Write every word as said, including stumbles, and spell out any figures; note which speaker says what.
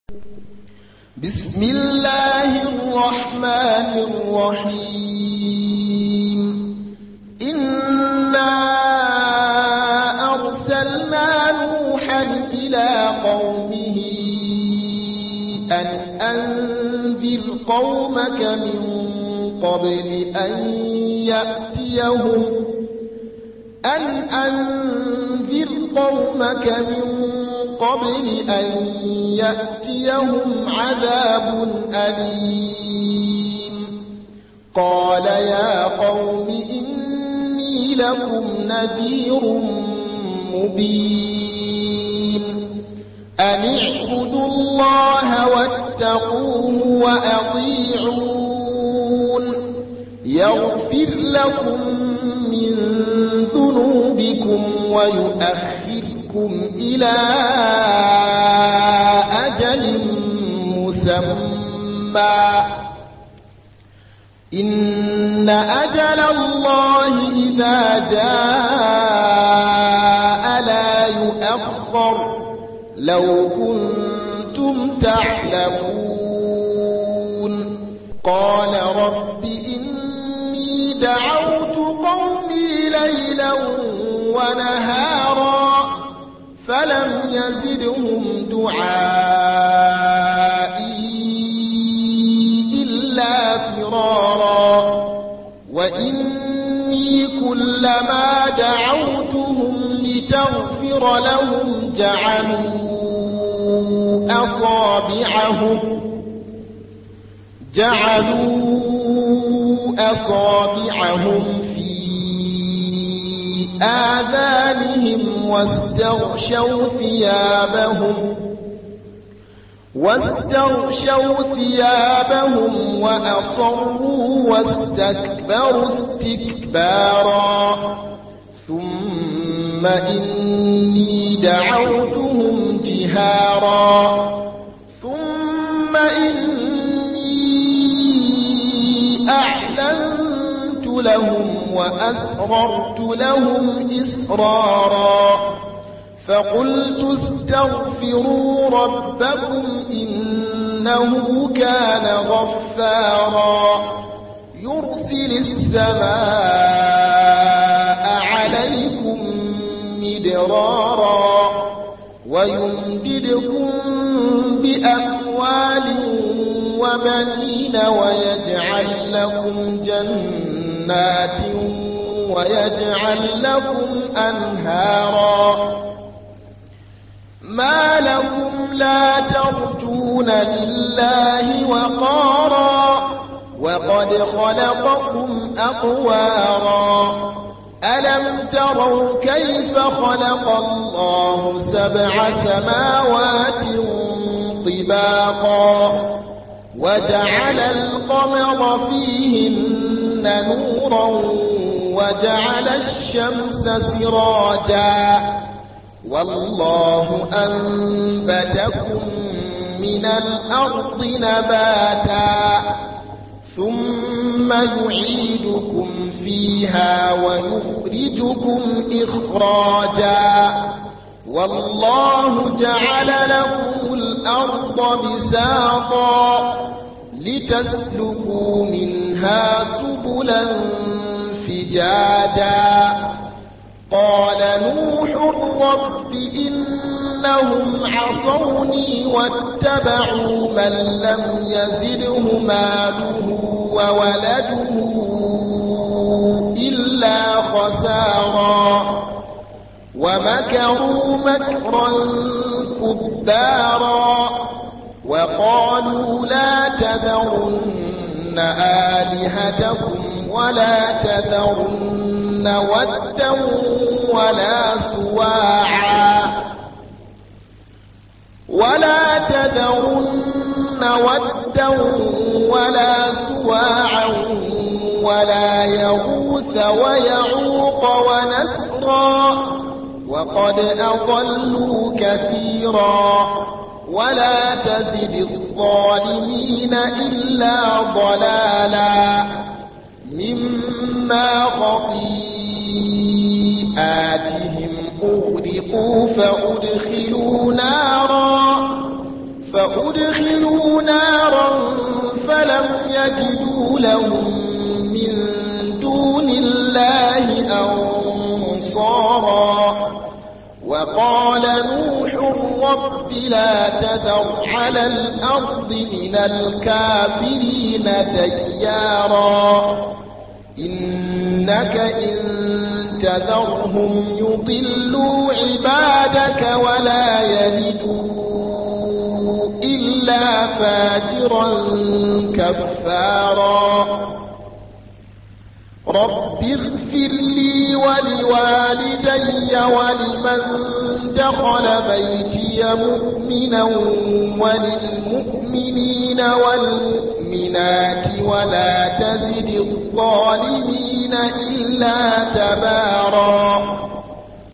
Speaker 1: بسم الله الرحمن الرحيم. إنا أرسلنا نوحا إلى قومه أن أنذر قومك من قبل أن يأتيهم أن أنذر قومك من قبل أن يأتيهم عذاب أليم. قال يا قوم إني لكم نذير مبين. أن اعبدوا الله واتقوه وأطيعون يغفر لكم من ذنوبكم ويؤخركم إلى أجل مسمى إن أجل الله إذا جاء لا يؤخر لو كنتم تعلمون. قال رب إني دعوت قومي ليلا ونهارا فلم يزدهم دعائي إلا فرارا. وإني كلما دعوتهم لتغفر لهم جعلوا أصابعهم جعلوا أصابعهم في آذانهم واستغشوا ثيابهم واستغشوا ثيابهم وأصروا واستكبروا استكبارا. ثم إني دعوتهم جهارا ثم إني أعلنت لهم وأسررت لهم إسرارا. فقلت استغفروا ربكم إنه كان غفارا يرسل السماء عليكم مدرارا ويمددكم بأموال وبنين ويجعل لكم جنات ويجعل لكم أنهارا. ما لكم لا ترجون لله وقارا وقد خلقكم أطوارا. ألم تروا كيف خلق الله سبع سماوات طباقا وجعل القمر فيهن نورا وجعل الشمس سراجا والله أنبتكم من الأرض نباتا ثم يعيدكم فيها ويخرجكم إخراجا والله جعل لكم الأرض بساطا لتسلكوا منها سبلا فجاجا. قال نوح رب إنهم عصوني واتبعوا من لم يزده ماله وولده إلا خسارا ومكروا مكرا كبارا وقالوا لا تذرن آلهتكم ولا تذرن ودا ولا سواعا ولا تذرن ودا ولا سواعا ولا يغوث ويعوق ونسرا وقد أضلوا كثيرا ولا تزد الظالمين إلا ضلالا مما خطيئاتهم أغرقوا فأدخلوا نارا فأدخلوا نارا فلم يجدوا لهم من دون الله أنصارا وقال نوح رب لا تذر على الأرض من الكافرين ديارا إنك إن تذرهم يضلوا عبادك ولا يلدوا إلا فاجرا كفارا رب اغفر لي ولوالدي ولمن دخل بيتي مؤمنا وللمؤمنين والمؤمنات ولا تزد الظالمين إلا تبارا